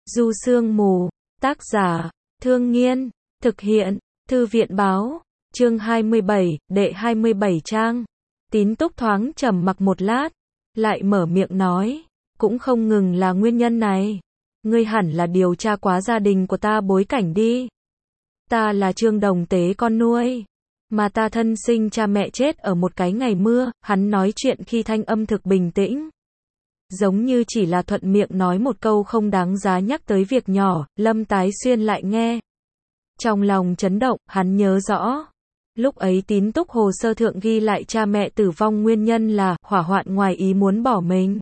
Du Sương Mù, tác giả, Thương Nghiên, thực hiện, Thư viện báo, chương 27, đệ 27 trang. Tín Túc thoáng trầm mặc một lát, lại mở miệng nói, cũng không ngừng là nguyên nhân này. Ngươi hẳn là điều tra quá gia đình của ta bối cảnh đi. Ta là Trương Đồng Tế con nuôi, mà ta thân sinh cha mẹ chết ở một cái ngày mưa. Hắn nói chuyện khi thanh âm thực bình tĩnh, giống như chỉ là thuận miệng nói một câu không đáng giá nhắc tới việc nhỏ. Lâm Tái Xuyên lại nghe, trong lòng chấn động. Hắn nhớ rõ, lúc ấy Tín Túc hồ sơ thượng ghi lại cha mẹ tử vong nguyên nhân là hỏa hoạn ngoài ý muốn bỏ mình.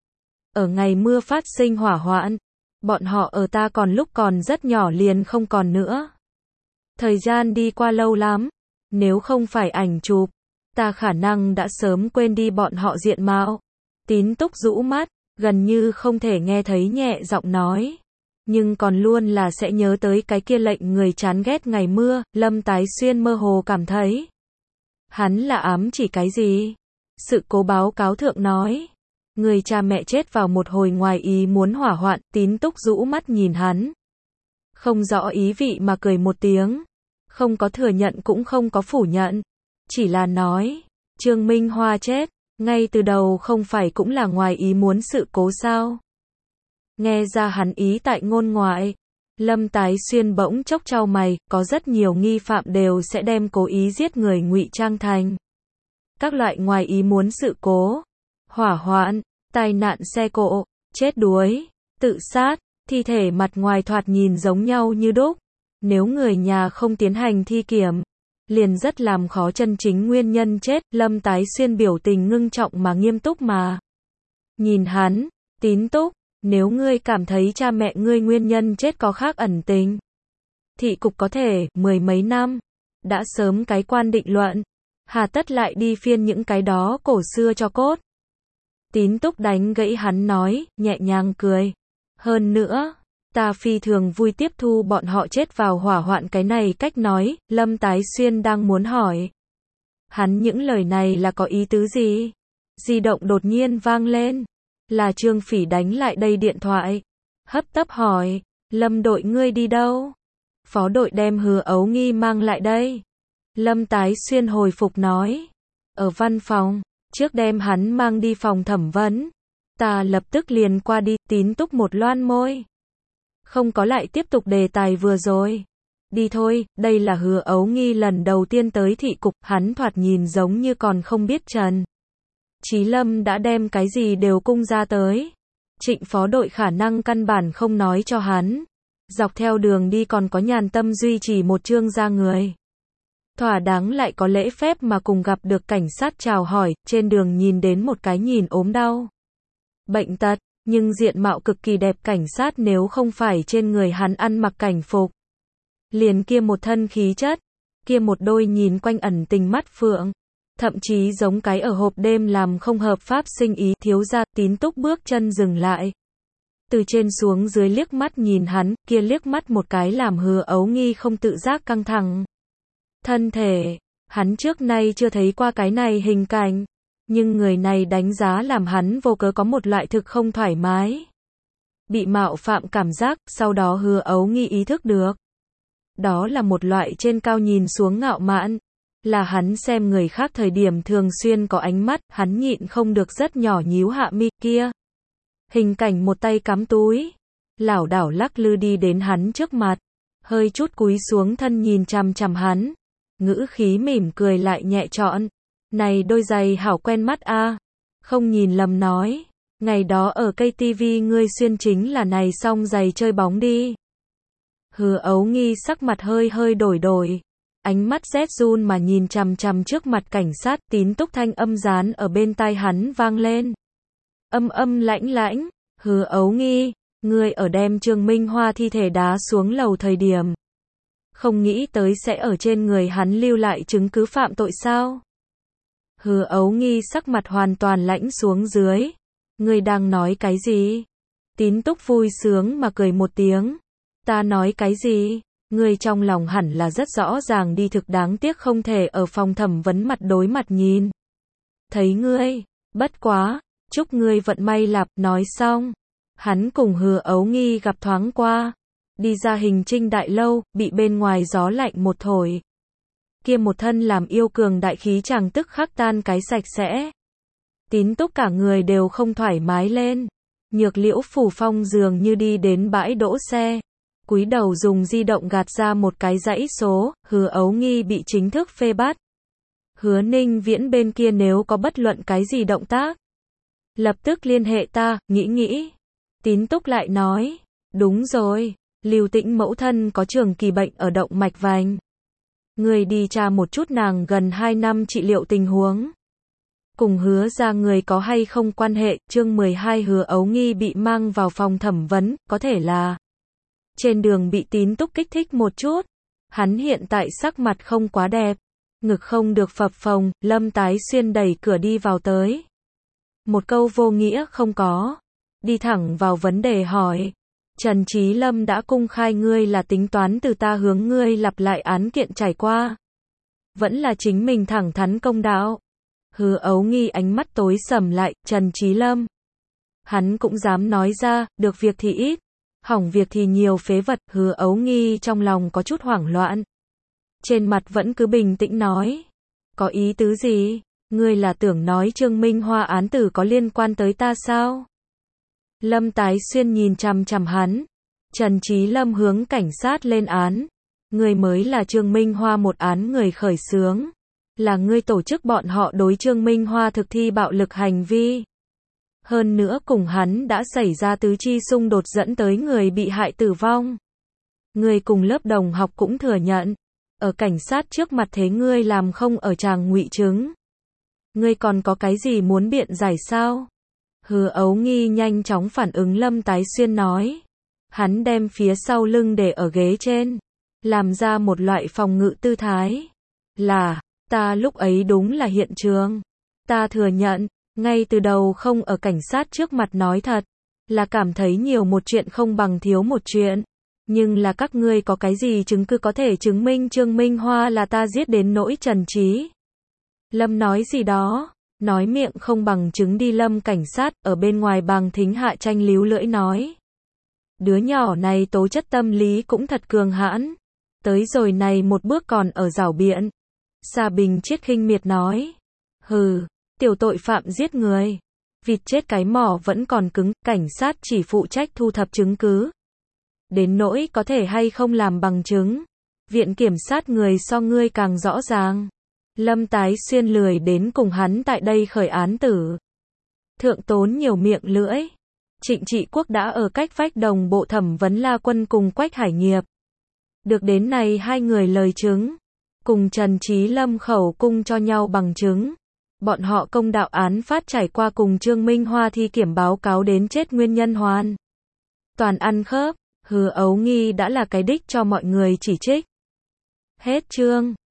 Ở ngày mưa phát sinh hỏa hoạn, bọn họ ở ta còn lúc còn rất nhỏ liền không còn nữa. Thời gian đi qua lâu lắm, nếu không phải ảnh chụp, ta khả năng đã sớm quên đi bọn họ diện mạo. Tín Túc rũ mắt, gần như không thể nghe thấy, nhẹ giọng nói, nhưng còn luôn là sẽ nhớ tới cái kia lệnh người chán ghét ngày mưa. Lâm Tái Xuyên mơ hồ cảm thấy, hắn là ám chỉ cái gì? Sự cố báo cáo thượng nói, người cha mẹ chết vào một hồi ngoài ý muốn hỏa hoạn. Tín Túc rũ mắt nhìn hắn, không rõ ý vị mà cười một tiếng, không có thừa nhận cũng không có phủ nhận, chỉ là nói, Trương Minh Hoa chết, ngay từ đầu không phải cũng là ngoài ý muốn sự cố sao? Nghe ra hắn ý tại ngôn ngoại, Lâm Tái Xuyên bỗng chốc chau mày. Có rất nhiều nghi phạm đều sẽ đem cố ý giết người ngụy trang thành các loại ngoài ý muốn sự cố, hỏa hoạn, tai nạn xe cộ, chết đuối, tự sát. Thi thể mặt ngoài thoạt nhìn giống nhau như đúc, nếu người nhà không tiến hành thi kiểm, liền rất làm khó chân chính nguyên nhân chết. Lâm Tái Xuyên biểu tình ngưng trọng mà nghiêm túc mà nhìn hắn. Tín Túc, nếu ngươi cảm thấy cha mẹ ngươi nguyên nhân chết có khác ẩn tình, thị cục có thể mười mấy năm đã sớm cái quan định luận, hà tất lại đi phiên những cái đó cổ xưa cho cốt. Tín Túc đánh gãy hắn nói, nhẹ nhàng cười, hơn nữa, ta phi thường vui tiếp thu bọn họ chết vào hỏa hoạn cái này cách nói. Lâm Tái Xuyên đang muốn hỏi, hắn những lời này là có ý tứ gì? Di động đột nhiên vang lên, là Trương Phỉ đánh lại đây điện thoại, hấp tấp hỏi, Lâm đội ngươi đi đâu? Phó đội đem Hứa Ấu Nghi mang lại đây. Lâm Tái Xuyên hồi phục nói, ở văn phòng, trước đem hắn mang đi phòng thẩm vấn, ta lập tức liền qua đi. Tín Túc một loan môi, không có lại tiếp tục đề tài vừa rồi. Đi thôi, đây là Hứa Ấu Nghi lần đầu tiên tới thị cục. Hắn thoạt nhìn giống như còn không biết Trần Chí Lâm đã đem cái gì đều cung ra tới. Trịnh phó đội khả năng căn bản không nói cho hắn. Dọc theo đường đi còn có nhàn tâm duy trì một Trương gia người, thỏa đáng lại có lễ phép mà cùng gặp được cảnh sát chào hỏi. Trên đường nhìn đến một cái nhìn ốm đau, bệnh tật, nhưng diện mạo cực kỳ đẹp cảnh sát. Nếu không phải trên người hắn ăn mặc cảnh phục, liền kia một thân khí chất, kia một đôi nhìn quanh ẩn tình mắt phượng, thậm chí giống cái ở hộp đêm làm không hợp pháp sinh ý. Thiếu gia. Tín Túc bước chân dừng lại, từ trên xuống dưới liếc mắt nhìn hắn, kia liếc mắt một cái làm Hứa Ấu Nghi không tự giác căng thẳng thân thể. Hắn trước nay chưa thấy qua cái này hình cảnh, nhưng người này đánh giá làm hắn vô cớ có một loại thực không thoải mái, bị mạo phạm cảm giác. Sau đó Hứa Ấu Nghi ý thức được, đó là một loại trên cao nhìn xuống ngạo mạn, là hắn xem người khác thời điểm thường xuyên có ánh mắt. Hắn nhịn không được rất nhỏ nhíu hạ mi. Kia hình cảnh một tay cắm túi, lảo đảo lắc lư đi đến hắn trước mặt, hơi chút cúi xuống thân nhìn chằm chằm hắn, ngữ khí mỉm cười lại nhẹ trọn, này đôi giày hảo quen mắt a. Không nhìn lầm nói, ngày đó ở cây tivi ngươi xuyên chính là này song giày chơi bóng đi. Hứa Ấu Nghi sắc mặt hơi hơi đổi, ánh mắt rét run mà nhìn chằm chằm trước mặt cảnh sát. Tín Túc thanh âm dán ở bên tai hắn vang lên, âm lãnh lãnh, Hứa Ấu Nghi, ngươi ở đem Trương Minh Hoa thi thể đá xuống lầu thời điểm, không nghĩ tới sẽ ở trên người hắn lưu lại chứng cứ phạm tội sao? Hứa Ấu Nghi sắc mặt hoàn toàn lãnh xuống dưới, ngươi đang nói cái gì? Tín Túc vui sướng mà cười một tiếng, ta nói cái gì? Ngươi trong lòng hẳn là rất rõ ràng đi, thực đáng tiếc không thể ở phòng thẩm vấn mặt đối mặt nhìn thấy ngươi, bất quá, chúc ngươi vận may lạp. Nói xong, Hắn cùng Hứa Ấu Nghi gặp thoáng qua. Đi ra Hình Trinh đại lâu, bị bên ngoài gió lạnh một thổi. Kia một thân làm yêu cường đại khí chàng tức khắc tan cái sạch sẽ. Tín Túc cả người đều không thoải mái lên. Nhược Liễu Phủ Phong dường như đi đến bãi đỗ xe. Cúi đầu dùng di động gạt ra một cái dãy số, Hứa Ấu Nghi bị chính thức phê bắt. Hứa Ninh Viễn bên kia nếu có bất luận cái gì động tác, lập tức liên hệ ta, nghĩ. Tín Túc lại nói, đúng rồi, Lưu Tĩnh mẫu thân có trường kỳ bệnh ở động mạch vành. Người đi tra một chút nàng gần 2 năm trị liệu tình huống. Cùng Hứa ra người có hay không quan hệ. Chương 12 Hứa Ấu Nghi bị mang vào phòng thẩm vấn, có thể là trên đường bị Tín Túc kích thích một chút. Hắn hiện tại sắc mặt không quá đẹp, ngực không được phập phồng. Lâm Tái Xuyên đẩy cửa đi vào tới. Một câu vô nghĩa không có, đi thẳng vào vấn đề hỏi, Trần Trí Lâm đã công khai ngươi là tính toán từ ta hướng ngươi lặp lại án kiện trải qua, vẫn là chính mình thẳng thắn công đạo? Hứa Ấu Nghi ánh mắt tối sầm lại, Trần Trí Lâm, hắn cũng dám nói ra, được việc thì ít, hỏng việc thì nhiều phế vật. Hứa Ấu Nghi trong lòng có chút hoảng loạn, trên mặt vẫn cứ bình tĩnh nói, có ý tứ gì? Ngươi là tưởng nói Trương Minh Hoa án tử có liên quan tới ta sao? Lâm Tái Xuyên nhìn chằm chằm hắn. Trần Trí Lâm hướng cảnh sát lên án. Ngươi mới là Trương Minh Hoa một án người khởi xướng. Là ngươi tổ chức bọn họ đối Trương Minh Hoa thực thi bạo lực hành vi. Hơn nữa cùng hắn đã xảy ra tứ chi xung đột dẫn tới người bị hại tử vong. Ngươi cùng lớp đồng học cũng thừa nhận. Ở cảnh sát trước mặt thế ngươi làm không ở tràng ngụy chứng. Ngươi còn có cái gì muốn biện giải sao? Hứa Ấu Nghi nhanh chóng phản ứng Lâm Tái Xuyên nói. Hắn đem phía sau lưng để ở ghế trên, làm ra một loại phòng ngự tư thái. Là, ta lúc ấy đúng là hiện trường. Ta thừa nhận, ngay từ đầu không ở cảnh sát trước mặt nói thật, là cảm thấy nhiều một chuyện không bằng thiếu một chuyện. Nhưng là các ngươi có cái gì chứng cứ có thể chứng minh Trương Minh Hoa là ta giết đến nỗi Trần Trí Lâm nói gì đó, nói miệng không bằng chứng đi. Lâm cảnh sát ở bên ngoài bằng thính hạ tranh líu lưỡi nói. Đứa nhỏ này tố chất tâm lý cũng thật cường hãn. Tới rồi này một bước còn ở rảo biện. Sa Bình Chiết khinh miệt nói. Hừ, tiểu tội phạm giết người. Vịt chết cái mỏ vẫn còn cứng, cảnh sát chỉ phụ trách thu thập chứng cứ. Đến nỗi có thể hay không làm bằng chứng. Viện kiểm sát người so ngươi càng rõ ràng. Lâm Tái Xuyên lười đến cùng hắn tại đây khởi án tử. Thượng tốn nhiều miệng lưỡi. Trịnh Trị Quốc đã ở cách vách đồng bộ thẩm vấn La Quân cùng Quách Hải Nghiệp. Được đến này hai người lời chứng. Cùng Trần Trí Lâm khẩu cung cho nhau bằng chứng. Bọn họ công đạo án phát trải qua cùng Trương Minh Hoa thi kiểm báo cáo đến chết nguyên nhân hoàn toàn ăn khớp. Hứa Ấu Nghi đã là cái đích cho mọi người chỉ trích. Hết chương.